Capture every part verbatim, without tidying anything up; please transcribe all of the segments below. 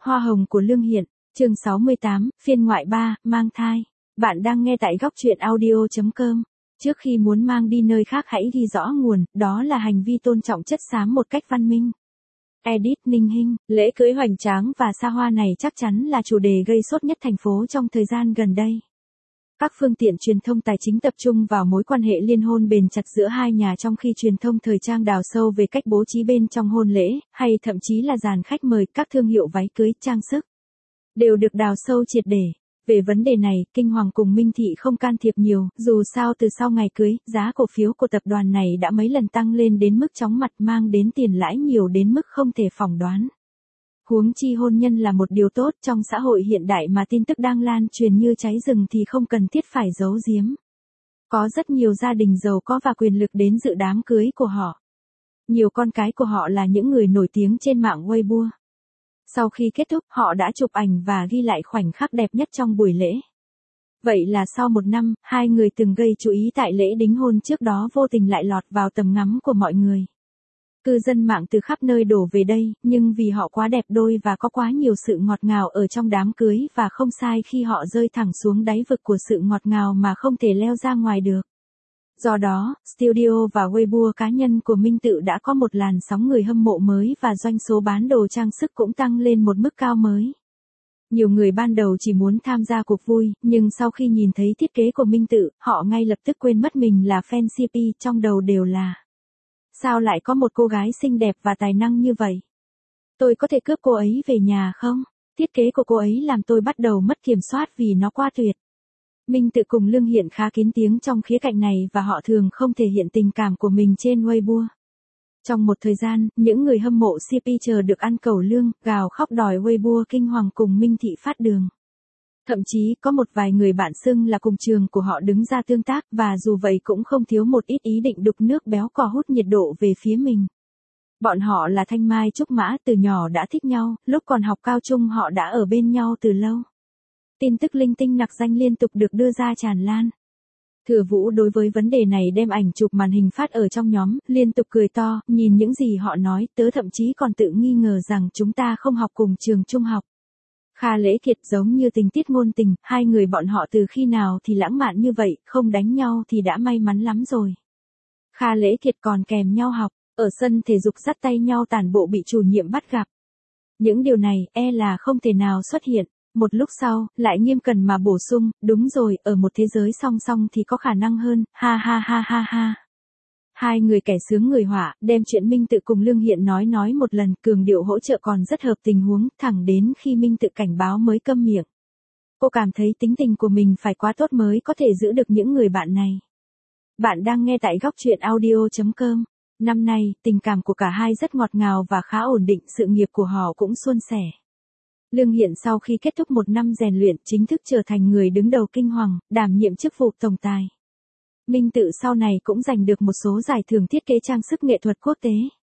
Hoa hồng của Lương Hiện, chương sáu mươi tám, phiên ngoại ba, mang thai. Bạn đang nghe tại góc truyện audio chấm com. Trước khi muốn mang đi nơi khác hãy ghi rõ nguồn, đó là hành vi tôn trọng chất xám một cách văn minh. Edit Ninh Hinh, lễ cưới hoành tráng và xa hoa này chắc chắn là chủ đề gây sốt nhất thành phố trong thời gian gần đây. Các phương tiện truyền thông tài chính tập trung vào mối quan hệ liên hôn bền chặt giữa hai nhà, trong khi truyền thông thời trang đào sâu về cách bố trí bên trong hôn lễ, hay thậm chí là dàn khách mời, các thương hiệu váy cưới, trang sức, đều được đào sâu triệt để. Về vấn đề này, Kinh Hoàng cùng Minh Thị không can thiệp nhiều, dù sao từ sau ngày cưới, giá cổ phiếu của tập đoàn này đã mấy lần tăng lên đến mức chóng mặt, mang đến tiền lãi nhiều đến mức không thể phỏng đoán. Huống chi hôn nhân là một điều tốt, trong xã hội hiện đại mà tin tức đang lan truyền như cháy rừng thì không cần thiết phải giấu giếm. Có rất nhiều gia đình giàu có và quyền lực đến dự đám cưới của họ. Nhiều con cái của họ là những người nổi tiếng trên mạng Weibo. Sau khi kết thúc, họ đã chụp ảnh và ghi lại khoảnh khắc đẹp nhất trong buổi lễ. Vậy là sau một năm, hai người từng gây chú ý tại lễ đính hôn trước đó vô tình lại lọt vào tầm ngắm của mọi người. Cư dân mạng từ khắp nơi đổ về đây, nhưng vì họ quá đẹp đôi và có quá nhiều sự ngọt ngào ở trong đám cưới, và không sai khi họ rơi thẳng xuống đáy vực của sự ngọt ngào mà không thể leo ra ngoài được. Do đó, studio và Weibo cá nhân của Minh Tự đã có một làn sóng người hâm mộ mới, và doanh số bán đồ trang sức cũng tăng lên một mức cao mới. Nhiều người ban đầu chỉ muốn tham gia cuộc vui, nhưng sau khi nhìn thấy thiết kế của Minh Tự, họ ngay lập tức quên mất mình là fan xê pê, trong đầu đều là: sao lại có một cô gái xinh đẹp và tài năng như vậy? Tôi có thể cướp cô ấy về nhà không? Thiết kế của cô ấy làm tôi bắt đầu mất kiểm soát vì nó quá tuyệt. Minh Tự cùng Lương Hiện khá kín tiếng trong khía cạnh này, và họ thường không thể hiện tình cảm của mình trên Weibo. Trong một thời gian, những người hâm mộ xê pê chờ được ăn cẩu lương, gào khóc đòi Weibo Kinh Hoàng cùng Minh Thị phát đường. Thậm chí, có một vài người bạn xưng là cùng trường của họ đứng ra tương tác, và dù vậy cũng không thiếu một ít ý định đục nước béo cò hút nhiệt độ về phía mình. Bọn họ là Thanh Mai Trúc Mã, từ nhỏ đã thích nhau, lúc còn học cao trung họ đã ở bên nhau từ lâu. Tin tức linh tinh nặc danh liên tục được đưa ra tràn lan. Thừa Vũ đối với vấn đề này đem ảnh chụp màn hình phát ở trong nhóm, liên tục cười to, nhìn những gì họ nói, tớ thậm chí còn tự nghi ngờ rằng chúng ta không học cùng trường trung học. Kha Lễ Kiệt giống như tình tiết ngôn tình, hai người bọn họ từ khi nào thì lãng mạn như vậy, không đánh nhau thì đã may mắn lắm rồi. Kha Lễ Kiệt còn kèm nhau học, ở sân thể dục dắt tay nhau tản bộ bị chủ nhiệm bắt gặp. Những điều này, e là không thể nào xuất hiện. Một lúc sau, lại nghiêm cẩn mà bổ sung, đúng rồi, ở một thế giới song song thì có khả năng hơn, ha ha ha ha ha. Hai người kẻ sướng người họa, đem chuyện Minh Tự cùng Lương Hiện nói nói một lần, cường điệu hỗ trợ còn rất hợp tình huống, thẳng đến khi Minh Tự cảnh báo mới câm miệng. Cô cảm thấy tính tình của mình phải quá tốt mới có thể giữ được những người bạn này. Bạn đang nghe tại góc truyện audio chấm com. Năm nay, tình cảm của cả hai rất ngọt ngào và khá ổn định, sự nghiệp của họ cũng suôn sẻ. Lương Hiện sau khi kết thúc một năm rèn luyện, chính thức trở thành người đứng đầu Kinh Hoàng, đảm nhiệm chức vụ tổng tài. Minh Tự sau này cũng giành được một số giải thưởng thiết kế trang sức nghệ thuật quốc tế.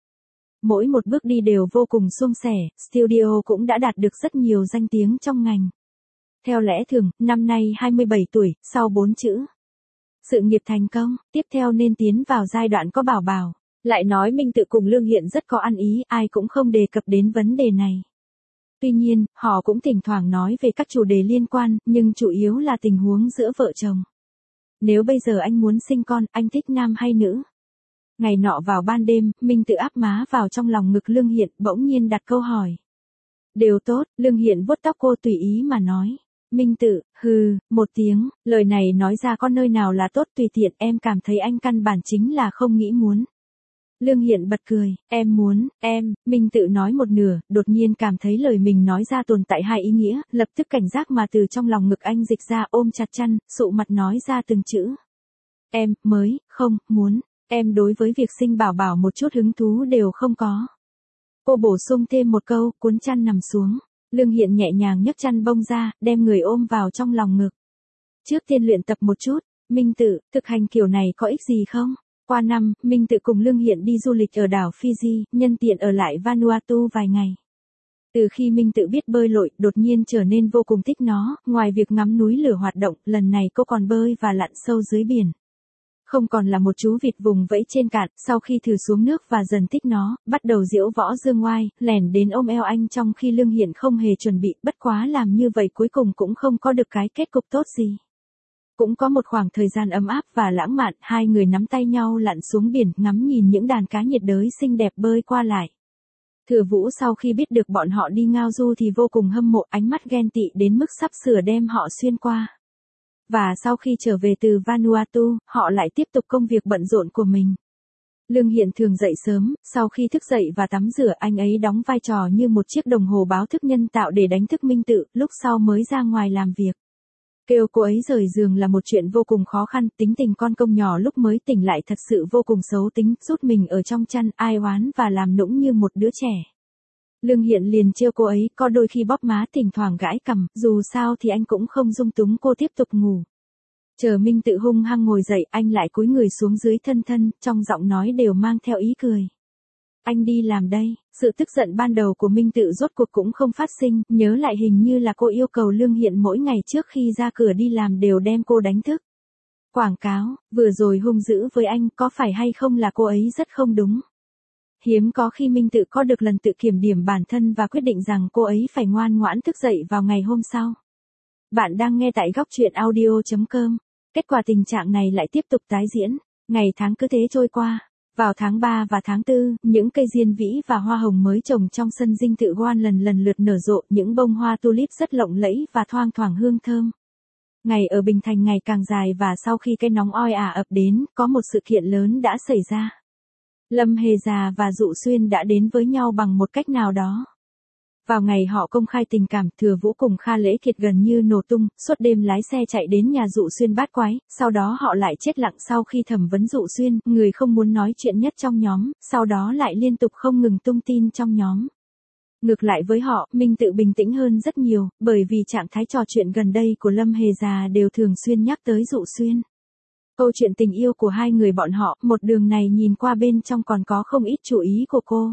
Mỗi một bước đi đều vô cùng suôn sẻ, studio cũng đã đạt được rất nhiều danh tiếng trong ngành. Theo lẽ thường, năm nay hai mươi bảy tuổi, sau bốn chữ sự nghiệp thành công, tiếp theo nên tiến vào giai đoạn có bảo bảo. Lại nói Minh Tự cùng Lương Hiện rất có ăn ý, ai cũng không đề cập đến vấn đề này. Tuy nhiên, họ cũng thỉnh thoảng nói về các chủ đề liên quan, nhưng chủ yếu là tình huống giữa vợ chồng. Nếu bây giờ anh muốn sinh con, anh thích nam hay nữ? Ngày nọ vào ban đêm, Minh Tự áp má vào trong lòng ngực Lương Hiện, bỗng nhiên đặt câu hỏi. Đều tốt, Lương Hiện vuốt tóc cô tùy ý mà nói. Minh Tự, hừ, một tiếng, lời này nói ra có nơi nào là tốt, tùy tiện, em cảm thấy anh căn bản chính là không nghĩ muốn. Lương Hiện bật cười, em muốn, em, Minh Tự nói một nửa, đột nhiên cảm thấy lời mình nói ra tồn tại hai ý nghĩa, lập tức cảnh giác mà từ trong lòng ngực anh dịch ra, ôm chặt chăn, sụ mặt nói ra từng chữ. Em, mới, không, muốn, em đối với việc sinh bảo bảo một chút hứng thú đều không có. Cô bổ sung thêm một câu, cuốn chăn nằm xuống. Lương Hiện nhẹ nhàng nhấc chăn bông ra, đem người ôm vào trong lòng ngực. Trước tiên luyện tập một chút, Minh Tự, thực hành kiểu này có ích gì không? Qua năm, Minh Tự cùng Lương Hiện đi du lịch ở đảo Fiji, nhân tiện ở lại Vanuatu vài ngày. Từ khi Minh Tự biết bơi lội, đột nhiên trở nên vô cùng thích nó, ngoài việc ngắm núi lửa hoạt động, lần này cô còn bơi và lặn sâu dưới biển. Không còn là một chú vịt vùng vẫy trên cạn, sau khi thử xuống nước và dần thích nó, bắt đầu diễu võ dương ngoai, lèn đến ôm eo anh trong khi Lương Hiện không hề chuẩn bị, bất quá làm như vậy cuối cùng cũng không có được cái kết cục tốt gì. Cũng có một khoảng thời gian ấm áp và lãng mạn, hai người nắm tay nhau lặn xuống biển, ngắm nhìn những đàn cá nhiệt đới xinh đẹp bơi qua lại. Thừa Vũ sau khi biết được bọn họ đi ngao du thì vô cùng hâm mộ, ánh mắt ghen tị đến mức sắp sửa đem họ xuyên qua. Và sau khi trở về từ Vanuatu, họ lại tiếp tục công việc bận rộn của mình. Lương Hiện thường dậy sớm, sau khi thức dậy và tắm rửa anh ấy đóng vai trò như một chiếc đồng hồ báo thức nhân tạo để đánh thức Minh Tự, lúc sau mới ra ngoài làm việc. Kêu cô ấy rời giường là một chuyện vô cùng khó khăn, tính tình con công nhỏ lúc mới tỉnh lại thật sự vô cùng xấu tính, rút mình ở trong chăn, ai oán và làm nũng như một đứa trẻ. Lương Hiện liền trêu cô ấy, có đôi khi bóp má thỉnh thoảng gãi cằm, dù sao thì anh cũng không dung túng cô tiếp tục ngủ. Chờ Minh Tự hung hăng ngồi dậy, anh lại cúi người xuống dưới thân thân, trong giọng nói đều mang theo ý cười. Anh đi làm đây, sự tức giận ban đầu của Minh Tự rốt cuộc cũng không phát sinh, nhớ lại hình như là cô yêu cầu Lương Hiện mỗi ngày trước khi ra cửa đi làm đều đem cô đánh thức. Quảng cáo, vừa rồi hung dữ với anh, có phải hay không là cô ấy rất không đúng. Hiếm có khi Minh Tự có được lần tự kiểm điểm bản thân và quyết định rằng cô ấy phải ngoan ngoãn thức dậy vào ngày hôm sau. Bạn đang nghe tại góc truyện audio chấm com. Kết quả tình trạng này lại tiếp tục tái diễn, ngày tháng cứ thế trôi qua. Vào tháng ba và tháng tư, những cây diên vĩ và hoa hồng mới trồng trong sân dinh thự Goan lần lần lượt nở rộ, những bông hoa tulip rất lộng lẫy và thoang thoảng hương thơm. Ngày ở Bình Thành ngày càng dài và sau khi cái nóng oi ả ập đến, có một sự kiện lớn đã xảy ra. Lâm Hề Già và Dụ Xuyên đã đến với nhau bằng một cách nào đó. Vào ngày họ công khai tình cảm, Thừa Vũ cùng Kha Lễ Kiệt gần như nổ tung, suốt đêm lái xe chạy đến nhà Dụ Xuyên bát quái, sau đó họ lại chết lặng sau khi thẩm vấn Dụ Xuyên, người không muốn nói chuyện nhất trong nhóm, sau đó lại liên tục không ngừng tung tin trong nhóm. Ngược lại với họ, Minh Tự bình tĩnh hơn rất nhiều, bởi vì trạng thái trò chuyện gần đây của Lâm Hề Già đều thường xuyên nhắc tới Dụ Xuyên. Câu chuyện tình yêu của hai người bọn họ, một đường này nhìn qua bên trong còn có không ít chú ý của cô.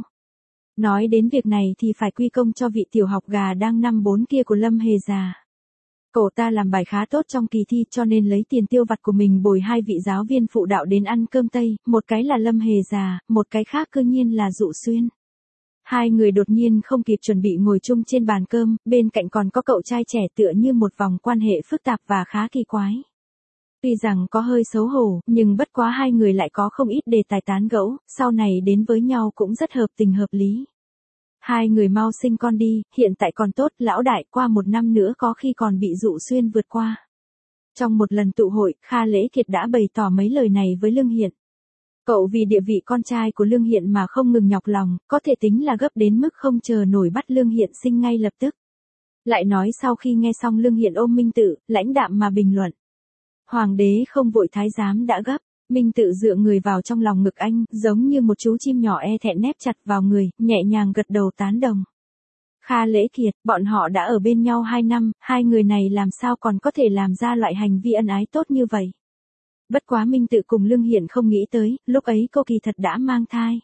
Nói đến việc này thì phải quy công cho vị tiểu học gà đang năm bốn kia của Lâm Hề Già. Cậu ta làm bài khá tốt trong kỳ thi cho nên lấy tiền tiêu vặt của mình bồi hai vị giáo viên phụ đạo đến ăn cơm Tây, một cái là Lâm Hề Già, một cái khác cư nhiên là Dụ Xuyên. Hai người đột nhiên không kịp chuẩn bị ngồi chung trên bàn cơm, bên cạnh còn có cậu trai trẻ tựa như một vòng quan hệ phức tạp và khá kỳ quái. Tuy rằng có hơi xấu hổ, nhưng bất quá hai người lại có không ít đề tài tán gẫu, sau này đến với nhau cũng rất hợp tình hợp lý. Hai người mau sinh con đi, hiện tại còn tốt, lão đại, qua một năm nữa có khi còn bị Dụ Xuyên vượt qua. Trong một lần tụ hội, Kha Lễ Kiệt đã bày tỏ mấy lời này với Lương Hiện. Cậu vì địa vị con trai của Lương Hiện mà không ngừng nhọc lòng, có thể tính là gấp đến mức không chờ nổi bắt Lương Hiện sinh ngay lập tức. Lại nói sau khi nghe xong Lương Hiện ôm Minh Tự, lãnh đạm mà bình luận. Hoàng đế không vội thái giám đã gấp. Minh Tự dựa người vào trong lòng ngực anh, giống như một chú chim nhỏ e thẹn nép chặt vào người, nhẹ nhàng gật đầu tán đồng. Kha Lễ Kiệt, bọn họ đã ở bên nhau hai năm, hai người này làm sao còn có thể làm ra loại hành vi ân ái tốt như vậy. Bất quá Minh Tự cùng Lương Hiện không nghĩ tới, lúc ấy cô kỳ thật đã mang thai.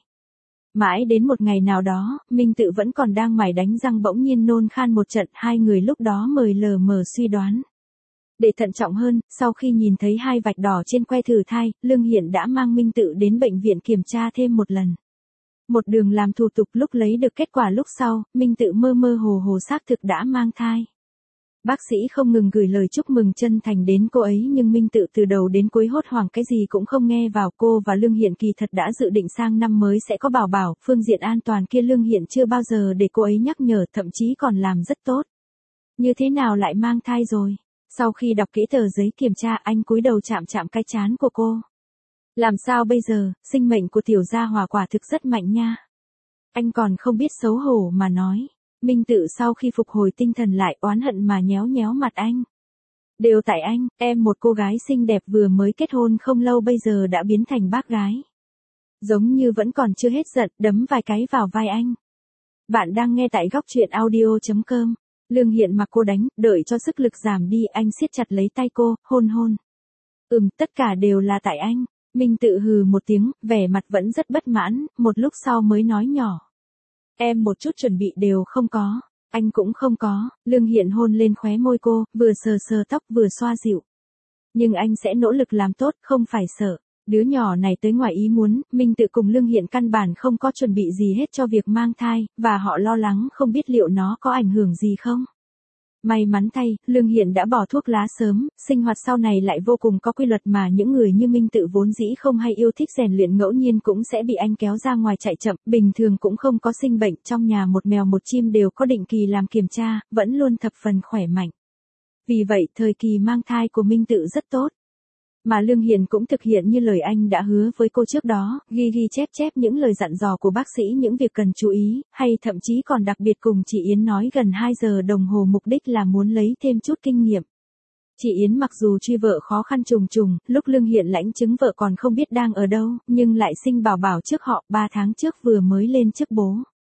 Mãi đến một ngày nào đó, Minh Tự vẫn còn đang mải đánh răng bỗng nhiên nôn khan một trận, hai người lúc đó mời lờ mờ suy đoán. Để thận trọng hơn, sau khi nhìn thấy hai vạch đỏ trên que thử thai, Lương Hiện đã mang Minh Tự đến bệnh viện kiểm tra thêm một lần. Một đường làm thủ tục lúc lấy được kết quả lúc sau, Minh Tự mơ mơ hồ hồ xác thực đã mang thai. Bác sĩ không ngừng gửi lời chúc mừng chân thành đến cô ấy nhưng Minh Tự từ đầu đến cuối hốt hoảng cái gì cũng không nghe vào. Cô và Lương Hiện kỳ thật đã dự định sang năm mới sẽ có bảo bảo, phương diện an toàn kia Lương Hiện chưa bao giờ để cô ấy nhắc nhở, thậm chí còn làm rất tốt. Như thế nào lại mang thai rồi? Sau khi đọc kỹ tờ giấy kiểm tra, anh cúi đầu chạm chạm cái trán của cô. Làm sao bây giờ, sinh mệnh của tiểu gia hòa quả thực rất mạnh nha. Anh còn không biết xấu hổ mà nói. Minh Tự sau khi phục hồi tinh thần lại oán hận mà nhéo nhéo mặt anh. Đều tại anh, em một cô gái xinh đẹp vừa mới kết hôn không lâu bây giờ đã biến thành bác gái. Giống như vẫn còn chưa hết giận, đấm vài cái vào vai anh. Bạn đang nghe tại góc truyện audio chấm com. Lương Hiện mặc cô đánh, đợi cho sức lực giảm đi, anh siết chặt lấy tay cô, hôn hôn. Ừm, tất cả đều là tại anh. Minh Tự hừ một tiếng, vẻ mặt vẫn rất bất mãn, một lúc sau mới nói nhỏ. Em một chút chuẩn bị đều không có, anh cũng không có. Lương Hiện hôn lên khóe môi cô, vừa sờ sờ tóc vừa xoa dịu. Nhưng anh sẽ nỗ lực làm tốt, không phải sợ. Đứa nhỏ này tới ngoài ý muốn, Minh Tự cùng Lương Hiện căn bản không có chuẩn bị gì hết cho việc mang thai, và họ lo lắng không biết liệu nó có ảnh hưởng gì không. May mắn thay, Lương Hiện đã bỏ thuốc lá sớm, sinh hoạt sau này lại vô cùng có quy luật mà những người như Minh Tự vốn dĩ không hay yêu thích rèn luyện ngẫu nhiên cũng sẽ bị anh kéo ra ngoài chạy chậm, bình thường cũng không có sinh bệnh, trong nhà một mèo một chim đều có định kỳ làm kiểm tra, vẫn luôn thập phần khỏe mạnh. Vì vậy, thời kỳ mang thai của Minh Tự rất tốt. Mà Lương Hiền cũng thực hiện như lời anh đã hứa với cô trước đó, ghi ghi chép chép những lời dặn dò của bác sĩ, những việc cần chú ý, hay thậm chí còn đặc biệt cùng chị Yến nói gần hai giờ đồng hồ, mục đích là muốn lấy thêm chút kinh nghiệm. Chị Yến mặc dù truy vợ khó khăn trùng trùng, lúc Lương Hiện lãnh chứng vợ còn không biết đang ở đâu, nhưng lại sinh bảo bảo trước họ, ba tháng trước vừa mới lên chức bố.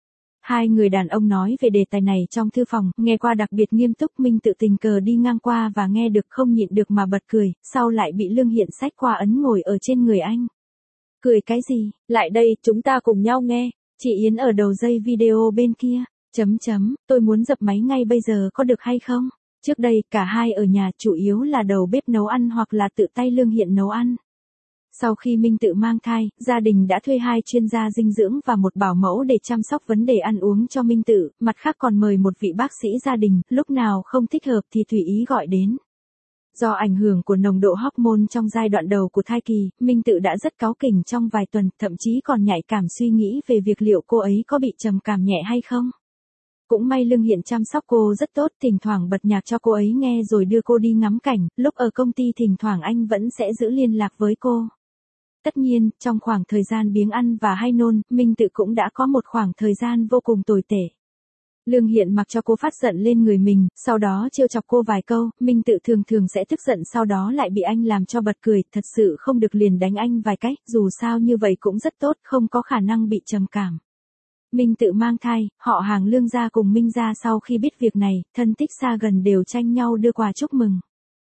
Hai người đàn ông nói về đề tài này trong thư phòng, nghe qua đặc biệt nghiêm túc. Minh Tự tình cờ đi ngang qua và nghe được không nhịn được mà bật cười, sau lại bị Lương Hiện xách qua ấn ngồi ở trên người anh. Cười cái gì, lại đây, chúng ta cùng nhau nghe. Chị Yến ở đầu dây video bên kia, chấm chấm, tôi muốn dập máy ngay bây giờ có được hay không? Trước đây, cả hai ở nhà chủ yếu là đầu bếp nấu ăn hoặc là tự tay Lương Hiện nấu ăn. Sau khi Minh Tự mang thai, gia đình đã thuê hai chuyên gia dinh dưỡng và một bảo mẫu để chăm sóc vấn đề ăn uống cho Minh Tự, mặt khác còn mời một vị bác sĩ gia đình, lúc nào không thích hợp thì tùy ý gọi đến. Do ảnh hưởng của nồng độ hormone trong giai đoạn đầu của thai kỳ, Minh Tự đã rất cáu kỉnh trong vài tuần, thậm chí còn nhạy cảm suy nghĩ về việc liệu cô ấy có bị trầm cảm nhẹ hay không. Cũng may Lương Hiện chăm sóc cô rất tốt, thỉnh thoảng bật nhạc cho cô ấy nghe rồi đưa cô đi ngắm cảnh, lúc ở công ty thỉnh thoảng anh vẫn sẽ giữ liên lạc với cô. Tất nhiên, trong khoảng thời gian biếng ăn và hay nôn, Minh Tự cũng đã có một khoảng thời gian vô cùng tồi tệ. Lương Hiện mặc cho cô phát giận lên người mình, sau đó trêu chọc cô vài câu, Minh Tự thường thường sẽ tức giận, sau đó lại bị anh làm cho bật cười, thật sự không được liền đánh anh vài cách, dù sao như vậy cũng rất tốt, không có khả năng bị trầm cảm. Minh Tự mang thai, họ hàng Lương gia cùng Minh gia sau khi biết việc này, thân thích xa gần đều tranh nhau đưa quà chúc mừng.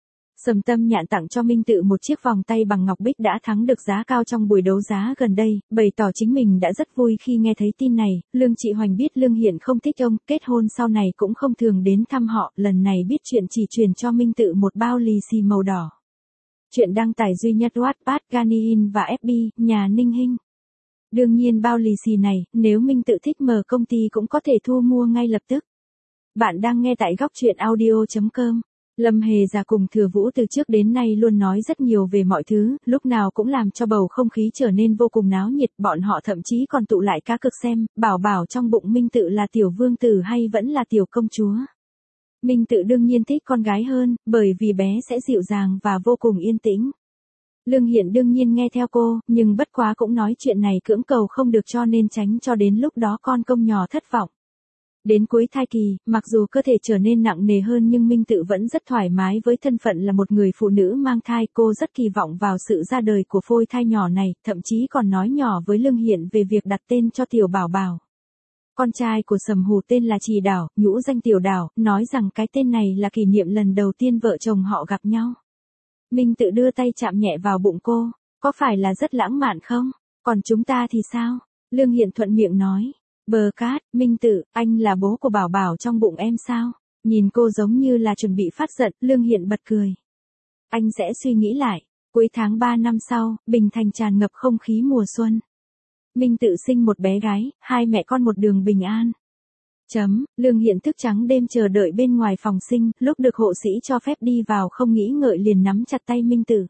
Sầm Tâm Nhạn tặng cho Minh Tự một chiếc vòng tay bằng ngọc bích đã thắng được giá cao trong buổi đấu giá gần đây, bày tỏ chính mình đã rất vui khi nghe thấy tin này. Lương Trị Hoành biết Lương Hiện không thích ông, kết hôn sau này cũng không thường đến thăm họ, lần này biết chuyện chỉ truyền cho Minh Tự một bao lì xì màu đỏ. Chuyện đăng tải duy nhất Wattpad, Ganin và ép bê, nhà Ninh Hinh. Đương nhiên bao lì xì này, nếu Minh Tự thích mở công ty cũng có thể thu mua ngay lập tức. Bạn đang nghe tại góc truyện audio chấm com. Lâm Hề Già cùng Thừa Vũ từ trước đến nay luôn nói rất nhiều về mọi thứ, lúc nào cũng làm cho bầu không khí trở nên vô cùng náo nhiệt, bọn họ thậm chí còn tụ lại cá cược xem, bảo bảo trong bụng Minh Tự là tiểu vương tử hay vẫn là tiểu công chúa. Minh Tự đương nhiên thích con gái hơn, bởi vì bé sẽ dịu dàng và vô cùng yên tĩnh. Lương Hiện đương nhiên nghe theo cô, nhưng bất quá cũng nói chuyện này cưỡng cầu không được cho nên tránh cho đến lúc đó con công nhỏ thất vọng. Đến cuối thai kỳ, mặc dù cơ thể trở nên nặng nề hơn nhưng Minh Tự vẫn rất thoải mái với thân phận là một người phụ nữ mang thai, cô rất kỳ vọng vào sự ra đời của phôi thai nhỏ này, thậm chí còn nói nhỏ với Lương Hiện về việc đặt tên cho tiểu bảo bảo. Con trai của Sầm Hù tên là Trì Đảo, nhũ danh Tiểu Đảo, nói rằng cái tên này là kỷ niệm lần đầu tiên vợ chồng họ gặp nhau. Minh Tự đưa tay chạm nhẹ vào bụng cô, có phải là rất lãng mạn không? Còn chúng ta thì sao? Lương Hiện thuận miệng nói. Bờ cát, Minh Tự, anh là bố của bảo bảo trong bụng em sao? Nhìn cô giống như là chuẩn bị phát giận, Lương Hiện bật cười. Anh sẽ suy nghĩ lại. Cuối tháng ba năm sau, Bình Thành tràn ngập không khí mùa xuân. Minh Tự sinh một bé gái, hai mẹ con một đường bình an. Chấm, Lương Hiện thức trắng đêm chờ đợi bên ngoài phòng sinh, lúc được hộ sĩ cho phép đi vào không nghĩ ngợi liền nắm chặt tay Minh Tự.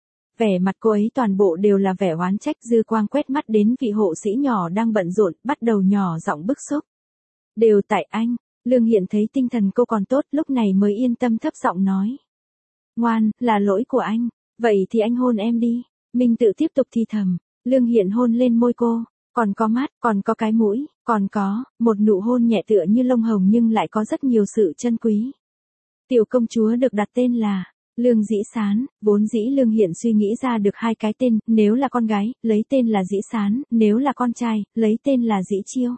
Vẻ mặt cô ấy toàn bộ đều là vẻ oán trách, dư quang quét mắt đến vị hộ sĩ nhỏ đang bận rộn, bắt đầu nhỏ giọng bức xúc. Đều tại anh, Lương Hiện thấy tinh thần cô còn tốt, lúc này mới yên tâm thấp giọng nói. Ngoan, là lỗi của anh, vậy thì anh hôn em đi. Minh Tự tiếp tục thì thầm, Lương Hiện hôn lên môi cô, còn có mắt, còn có cái mũi, còn có, một nụ hôn nhẹ tựa như lông hồng nhưng lại có rất nhiều sự chân quý. Tiểu công chúa được đặt tên là Lương Dĩ Sán, vốn dĩ Lương Hiện suy nghĩ ra được hai cái tên, nếu là con gái, lấy tên là Dĩ Sán, nếu là con trai, lấy tên là Dĩ Chiêu.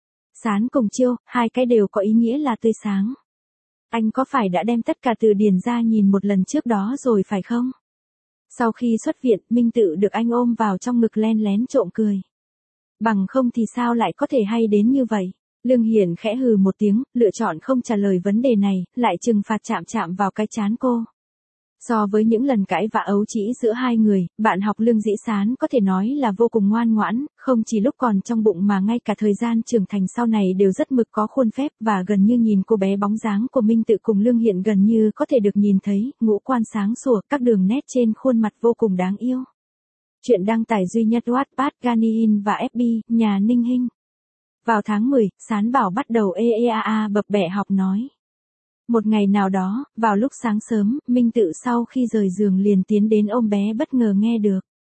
Sán cùng Chiêu, hai cái đều có ý nghĩa là tươi sáng. Anh có phải đã đem tất cả từ điển ra nhìn một lần trước đó rồi phải không? Sau khi xuất viện, Minh Tự được anh ôm vào trong ngực len lén trộm cười. Bằng không thì sao lại có thể hay đến như vậy? Lương Hiện khẽ hừ một tiếng, lựa chọn không trả lời vấn đề này, lại trừng phạt chạm chạm vào cái trán cô. So với những lần cãi vã ấu trĩ giữa hai người, bạn học Lương Dĩ Sán có thể nói là vô cùng ngoan ngoãn, không chỉ lúc còn trong bụng mà ngay cả thời gian trưởng thành sau này đều rất mực có khuôn phép và gần như nhìn cô bé bóng dáng của Minh Tự cùng Lương Hiện gần như có thể được nhìn thấy, ngũ quan sáng sủa, các đường nét trên khuôn mặt vô cùng đáng yêu. Chuyện đăng tải duy nhất Wattpad, Ganin và ép bê, nhà Ninh Hinh. Vào tháng mười, Sán Bảo bắt đầu ê ê a a bập bẹ học nói. Một ngày nào đó, vào lúc sáng sớm, Minh Tự sau khi rời giường liền tiến đến ôm bé bất ngờ nghe được.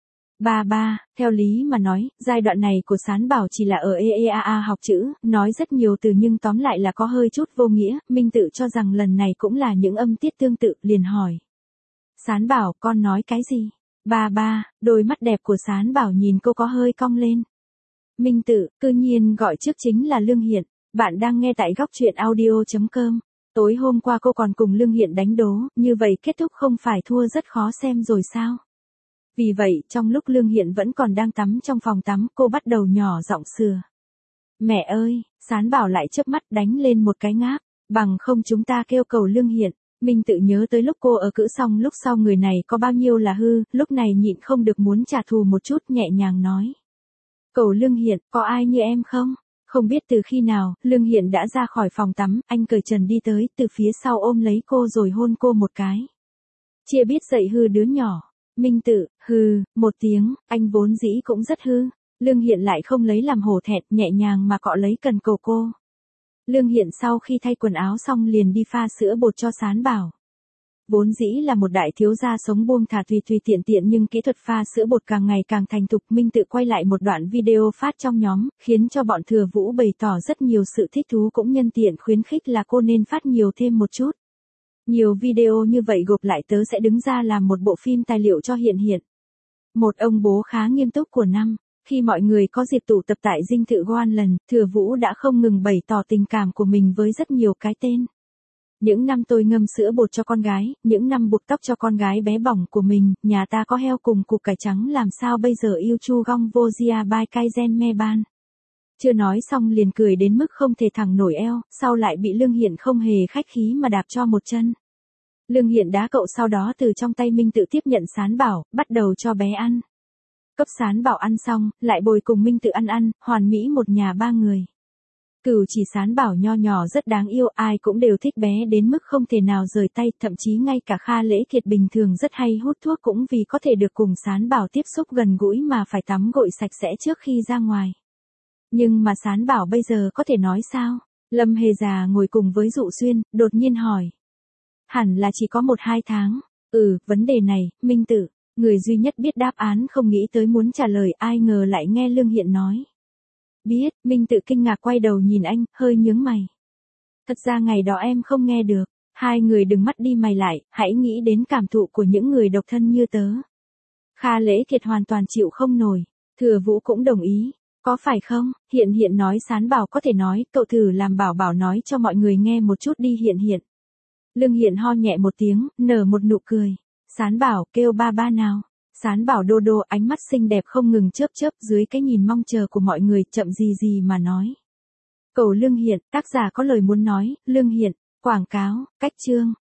Ba ba, theo lý mà nói, giai đoạn này của Sán Bảo chỉ là ở ê ê a a học chữ, nói rất nhiều từ nhưng tóm lại là có hơi chút vô nghĩa, Minh Tự cho rằng lần này cũng là những âm tiết tương tự, liền hỏi. Sán Bảo, con nói cái gì? Ba ba, đôi mắt đẹp của Sán Bảo nhìn cô có hơi cong lên. Minh Tự, cư nhiên gọi trước chính là Lương Hiện, bạn đang nghe tại góc truyện audio chấm com. Tối hôm qua cô còn cùng Lương Hiện đánh đố, như vậy kết thúc không phải thua rất khó xem rồi sao? Vì vậy, trong lúc Lương Hiện vẫn còn đang tắm trong phòng tắm, cô bắt đầu nhỏ giọng sửa. Mẹ ơi, Sán Bảo lại chớp mắt đánh lên một cái ngáp, bằng không chúng ta kêu cầu Lương Hiện. Minh Tự nhớ tới lúc cô ở cữ xong lúc sau người này có bao nhiêu là hư, lúc này nhịn không được muốn trả thù một chút, nhẹ nhàng nói. Cầu Lương Hiện, có ai như em không? Không biết từ khi nào, Lương Hiện đã ra khỏi phòng tắm, anh cởi trần đi tới, từ phía sau ôm lấy cô rồi hôn cô một cái. Chia biết dậy hư đứa nhỏ. Minh Tự, hừ, một tiếng, anh vốn dĩ cũng rất hư. Lương Hiện lại không lấy làm hổ thẹn, nhẹ nhàng mà cọ lấy cần cổ cô. Lương Hiện sau khi thay quần áo xong liền đi pha sữa bột cho Sán Bảo. Vốn dĩ là một đại thiếu gia sống buông thả tùy tùy tiện tiện nhưng kỹ thuật pha sữa bột càng ngày càng thành thục. Minh Tự quay lại một đoạn video phát trong nhóm, khiến cho bọn Thừa Vũ bày tỏ rất nhiều sự thích thú, cũng nhân tiện khuyến khích là cô nên phát nhiều thêm một chút. Nhiều video như vậy gộp lại tớ sẽ đứng ra làm một bộ phim tài liệu cho Hiện Hiện. Một ông bố khá nghiêm túc của năm. Khi mọi người có dịp tụ tập tại dinh thự Goan lần, Thừa Vũ đã không ngừng bày tỏ tình cảm của mình với rất nhiều cái tên. Những năm tôi ngâm sữa bột cho con gái, những năm buộc tóc cho con gái bé bỏng của mình, nhà ta có heo cùng củ cải trắng, làm sao bây giờ yêu chu gong vô gia bai kai gen me ban. Chưa nói xong liền cười đến mức không thể thẳng nổi eo, sau lại bị Lương Hiện không hề khách khí mà đạp cho một chân. Lương Hiện đá cậu, sau đó từ trong tay Minh Tự tiếp nhận Sán Bảo, bắt đầu cho bé ăn. Cấp Sán Bảo ăn xong, lại bồi cùng Minh Tự ăn ăn, hoàn mỹ một nhà ba người. Cửu chỉ Sán Bảo nho nhỏ rất đáng yêu, ai cũng đều thích bé đến mức không thể nào rời tay, thậm chí ngay cả Kha Lễ Kiệt bình thường rất hay hút thuốc cũng vì có thể được cùng Sán Bảo tiếp xúc gần gũi mà phải tắm gội sạch sẽ trước khi ra ngoài. Nhưng mà Sán Bảo bây giờ có thể nói sao? Lâm Hề già ngồi cùng với Dụ Xuyên, đột nhiên hỏi. Hẳn là chỉ có một hai tháng. Ừ, vấn đề này, Minh Tự, người duy nhất biết đáp án không nghĩ tới muốn trả lời, ai ngờ lại nghe Lương Hiện nói. Biết, Minh Tự kinh ngạc quay đầu nhìn anh, hơi nhướng mày. Thật ra ngày đó em không nghe được, hai người đừng mắt đi mày lại, hãy nghĩ đến cảm thụ của những người độc thân như tớ. Kha Lễ Kiệt hoàn toàn chịu không nổi, Thừa Vũ cũng đồng ý, có phải không? Hiện Hiện nói Sán Bảo có thể nói, cậu thử làm Bảo Bảo nói cho mọi người nghe một chút đi. Hiện Hiện. Lương Hiện ho nhẹ một tiếng, nở một nụ cười. Sán Bảo, kêu ba ba nào. Sán Bảo đô đô, ánh mắt xinh đẹp không ngừng chớp chớp dưới cái nhìn mong chờ của mọi người, chậm gì gì mà nói. Cầu Lương Hiện, tác giả có lời muốn nói. Lương Hiện, quảng cáo, cách chương.